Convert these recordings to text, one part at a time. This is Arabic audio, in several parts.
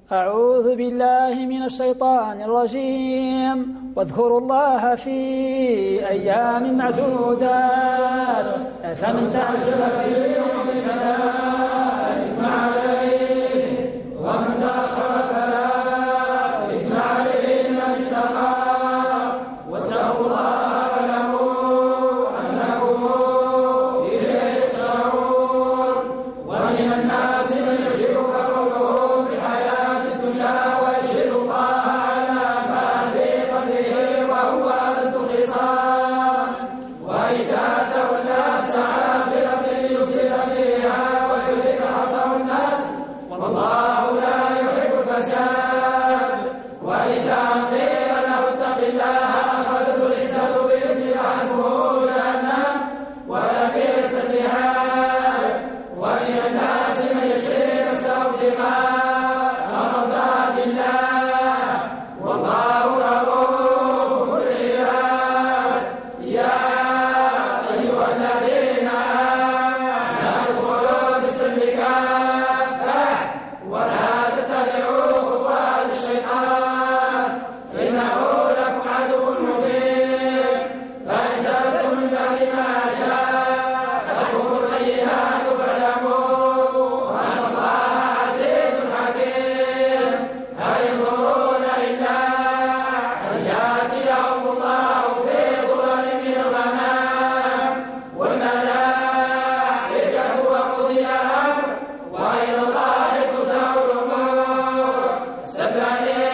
أعوذ بالله من الشيطان الرجيم. واذكروا الله في أيام معدودات فمن تعجل في يوم فلا إثم عليه ومن تأخر فلا إثم عليه من اتقى واتقوا الله واعلموا أنكم إليه تحشرون. ومن الناس من يعجبك قوله في الحياة الدنيا ويشهد الله على ما في قلبه وهو ألد الخصام وإذا تولى سعى في الأرض ليفسد فيها ويهلك حرث الناس والله لا يحب الفساد. وإذا قيل له اتق الله أخذته العزة بالإثم فحسبه جهنم ولبئس المهاد. ومن الناس من يشري نفسه ابتغاء مرضات الله والله رؤوف بالعباد. يا أيها الذين آمنوا ادخلوا في السلم كافة ولا تتبعوا خطوات الشيطان إنه لكم عدو مبين. فإن زلتم من بعد ما جاءتكم البينات فاعلموا أن الله عزيز حكيم. هل ينظرون إلا أن يأتيهم الله في ظلل من الغمام والملائكة وقضي الأمر وإلى الله ترجع الأمور. سل بني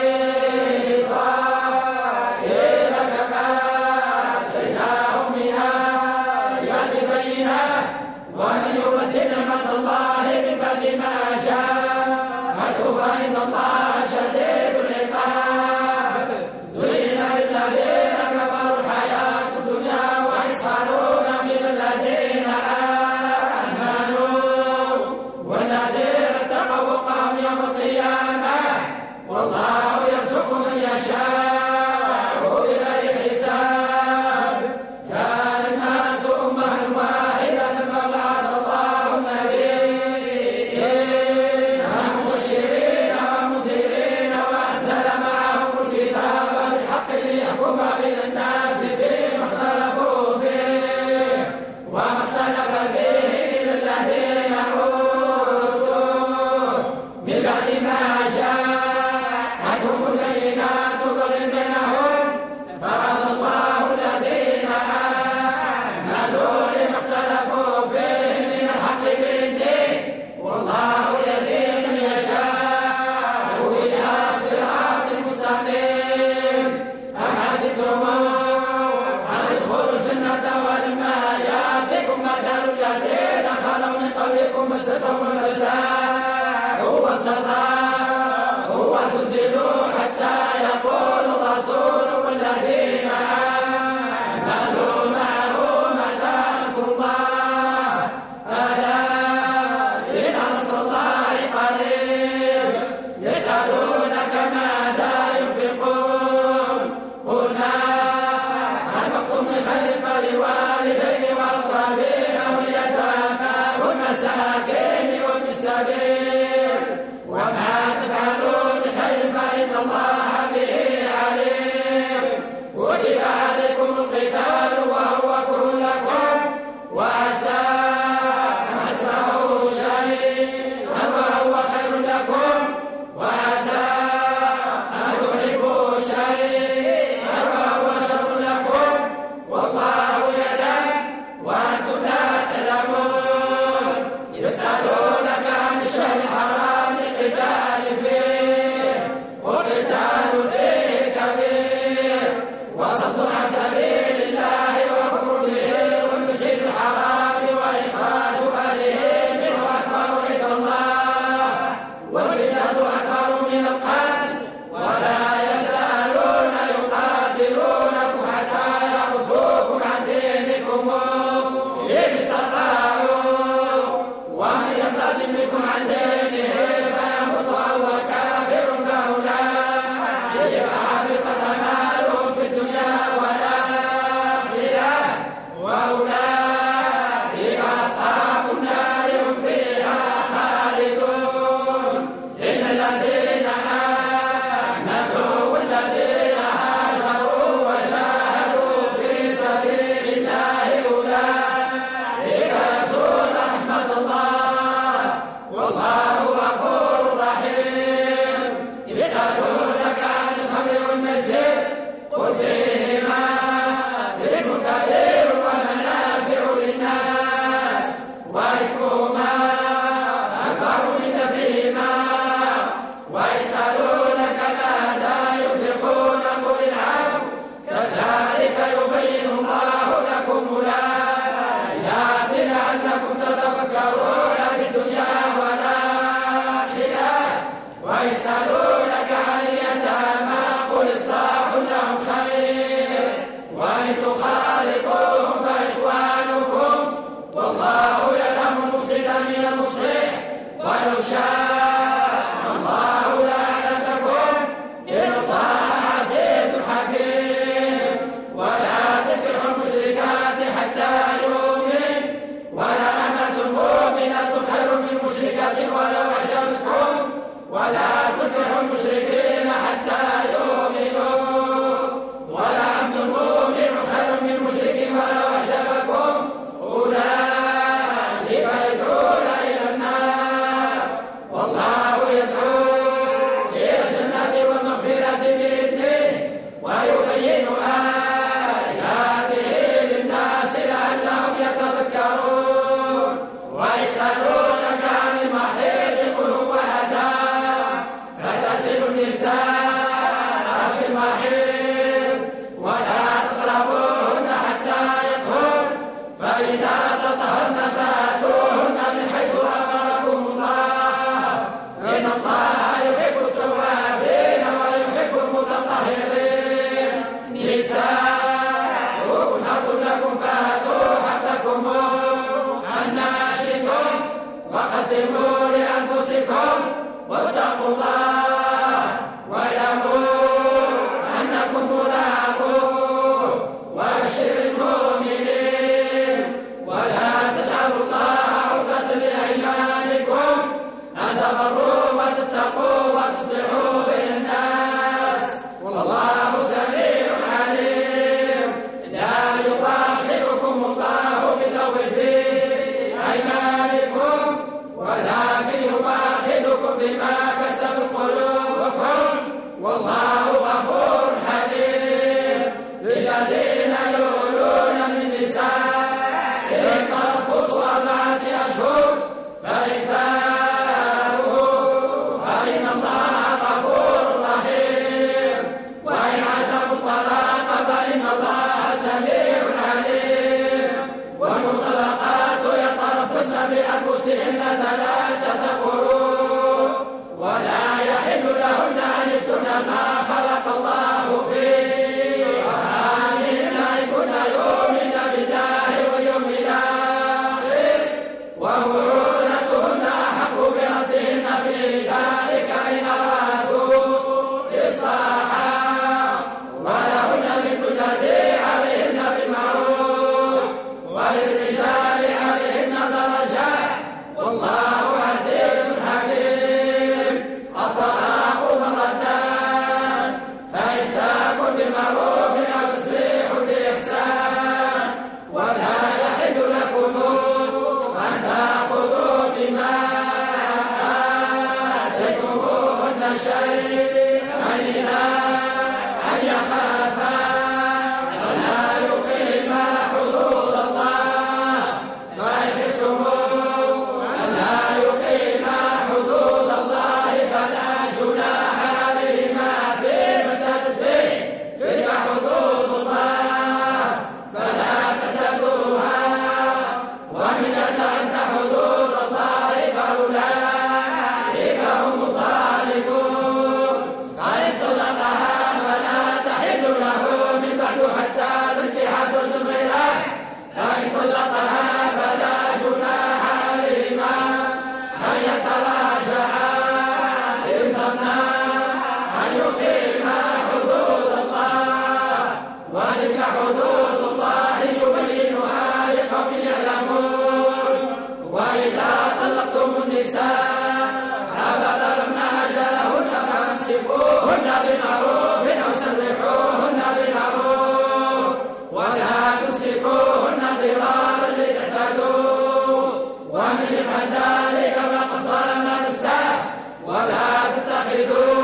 إسرائيل كما آتيناهم من آيات بينات ومن يبدل نعمة الله من بعد ما جاءته فإن الله شديد العقاب. زين للذين كفروا الحياة الدنيا ويسخرون من الذين آمنوا والذين اتقوا وقاهم يوم القيامة والله يرزق من يشاء بغير حساب. كان الناس أمة واحدة فبعث الله النبيين مبشرين ومنذرين وأنزل معهم الكتاب بالحق ليحكم بين الناس فيما اختلفوا فيه وما اختلف فيه إلا الذين أوتوه من بعد ما جاءتهم البينات بغيا بينهم فهدى الله الذين آمنوا لما اختلفوا فيه من الحق بإذنه والله يهدي من يشاء إلى صراط مستقيم. أم حسبتم أن تدخلوا الجنة ولما يأتكم مثل الذين خلوا من قبلكم مستهم البأساء والضراء وزلزلوا حتى يقول الرسول والذين آمنوا معه متى نصر الله ألا إن نصر الله قريب. يسألونك ماذا ينفقون قل ما أنفقتم من خير فللوالدين والأقربين واليتامى والمساكين وابن السبيل وما تفعلوا من خير فإن الله به عليم. كتب عليكم القتال وهو كره لكم وعسى أن تكرهوا شيئا وهو خير لكم وعسى أن تحبوا شيئا وهو شر لكم والله يعلم وأنتم لا تعلمون. يسألونك عن الشهر الحرام قتال فيه قل قتال فيه كبير وصد عن سبيل الله وكفر به والمسجد الحرام وإخراج أهله منه أكبر عند الله والفتنة أكبر من القتل ولا يزالون يقاتلونكم حتى يردوكم عن دينكم إن استطاعوا ومن يرتد منكم عن دينه فيموت وهو كافر فأولئك حبطت أعمالهم في الدنيا والآخرة وأولئك أصحاب النار هم فيها خالدون. إن الذين ويسألونك عن اليتامى قل إصلاح لهم خير وإن تخالطوهم فإخوانكم والله يعلم المفسد من المصلح ولو شاء الله لأعنتكم إن الله عزيز حكيم ولا تنكحوا المشركات حتى يؤمن ولأمة مؤمنة خير من مشركة ولو أعجبتكم ولا تنكحوا المشركين حتى يؤمنوا ولعبد مؤمن خير من مشرك ولو أعجبكم أولئك يدعون إلى النار والله يدعو إلى الجنة والمغفرة بإذنه ويبين آياته للناس لعلهم يتذكرون ويسألونك عن المحيض قل هو أذى فاعتزلوا النساء في المحيض ولا تقربوهن حتى يطهرن فإذا تطهرن فآتوهن من حيث أمركم الله إن الله يحب التوابين ويحب المتطهرين نساؤكم حق لكم فآتوا حقكم أنى شئتم وقدموا لأنفسكم واتقوا الله واعلموا أنكم ملاقوه وبشر المؤمنين ولا تجعلوا الله عرضة لأيمانكم أن تبروا وتتقوا وتصلحوا بين الناس والله سميع عليم لا يؤاخذكم الله باللغو في أيمانكم ولكن يؤاخذكم بما كسبت قلوبكم والله غفور حليم للذين يؤلون من نسائهم تربصوا 4 أشهر فإن فاءوا فإن الله غفور رحيم وإن عزموا الطلاق فإن الله سميع عليم والمطلقات يتربصن بأنفسهن 3 قروء ولا يحل لهن أن يكتمن ما خلق الله في أرحامهن إن كن يؤمن بالله واليوم الآخر وبعولتهن أحق بردهن في ذلك إن أرادوا إصلاحا ولهن مثل الذي عليهن بالمعروف وللرجال عليهن درجة والله عزيز حكيم الطلاق 2 فإمساك بمعروف أو تسريح بإحسان ولا يحل لكم أن تأخذوا بما آتيتموهن شيئا إلا أن يخافا ألا يقيما حدود الله فإن خفتم ألا يقيما حدود الله فلا جناح عليهما بما افتدت به تلك حدود الله فلا تعتدوها ومن يتعد حدود الله فأولئك هم الظالمون فإن طلقها فلا تحل له من بعد حتى تنكح زوجا غيره فإن طلقها فلا جناح عليهما أن يتراجعا إن ظنا أن يقيما حدود الله وتلك حدود الله يبينها لقوم يعلمون وإذا طلقتم النساء فبلغن أجلهن فأمسكوهن بمعروف أو سرحوهن بمعروف ولا تمسكوهن ضرارا لتعتدوا ومن يفعل ذلك فقد ظلم نفسه ولا تتخذوا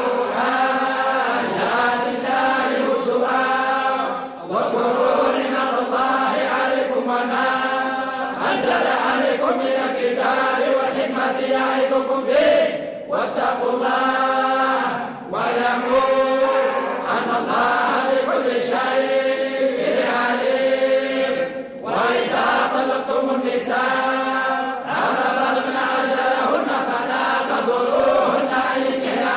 آيات الله هزوا واذكروا نعمة الله عليكم وما أنزل عليكم من الكتاب والحكمة يعظكم به واتقوا الله واعلموا أن الله بكل شيء عليم وإذا طلقتم النساء فبلغن أجلهن فلا تضروهن أن ينكحن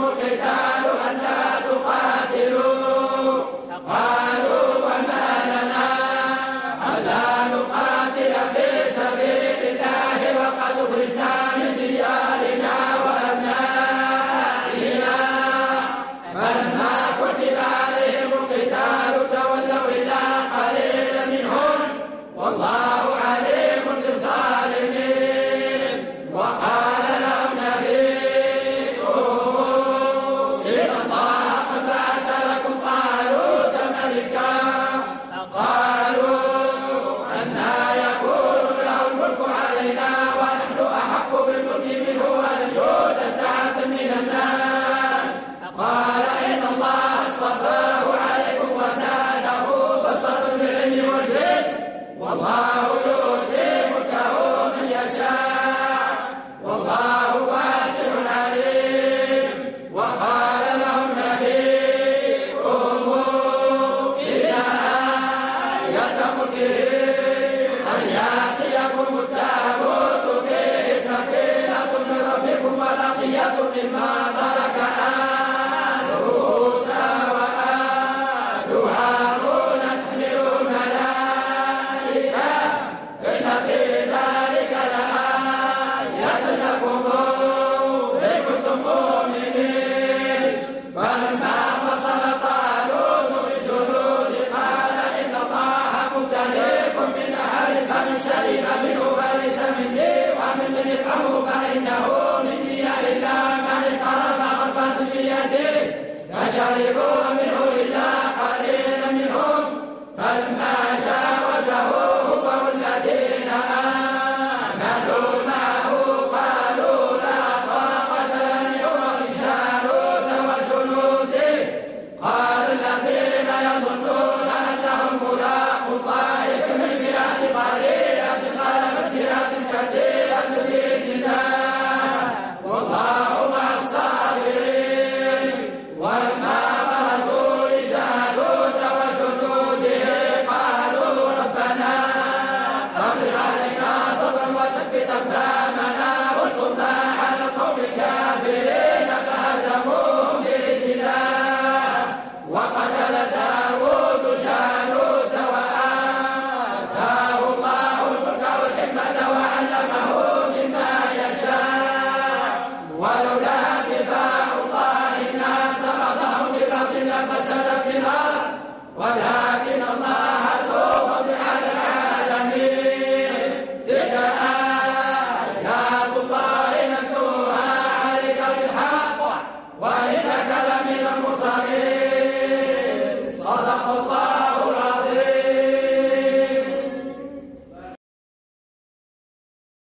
القتال ألا تقاتلوا قالوا وما لنا ألا نقاتل في سبيل الله وقد أخرجنا من ديارنا وأبنائنا فلما كتب عليهم القتال تولوا إلا قليلا منهم والله عليم بالظالمين وقال لهم نبيهم إن الله قد بعث لكم طالوت ملكا قالوا أنى يكون له الملك علينا ونحن أحق بالملك منه ولم يؤت سعة من المال قال إن الله اصطفاه عليكم وزاده بسطة بالعلم والجسم والله يؤتي ملكه من يشاء والله واسع عليم وقال لهم نبيهم إن آية ملكه أن يأتيكم التابوت فيه سكينة من ربكم وبقية مما ترك آل موسى وآل هارون تحمله الملائكة إن في ذلك لآية لكم إن كنتم مؤمنين فلما فصل طالوت بالجنود قال إن الله مبتليكم بنهر فمن شرب منه فليس مني ومن لم يطعمه فإنه مني إلا من اقترف غرفة بيده فشربوا منه إلا قليلا منهم فلما جاوزه هو والذين آمنوا معه قالوا لا طاقة لنا اليوم بجالوت وجنوده قال الذين يظنون أنهم ملاقو الله كم من فئة قليلة غلبت فئة كثيرة بإذن الله والله مع الصابرين ولما برزوا لجالوت وجنوده قالوا ربنا أفرغ علينا صبرا وثبت أقدامنا وانصرنا على القوم الكافرين فهزموهم بإذن الله وقتل داود جالوت وآتاه الله الملك والحكمة وعلمه مما يشاء ولولا دفاع الله الناس بعضهم ببعض لفسدت الأرض ولكن الله ذو فضل على العالمين تلك آيات الله نتلوها عليك بالحق وإنك لمن المرسلين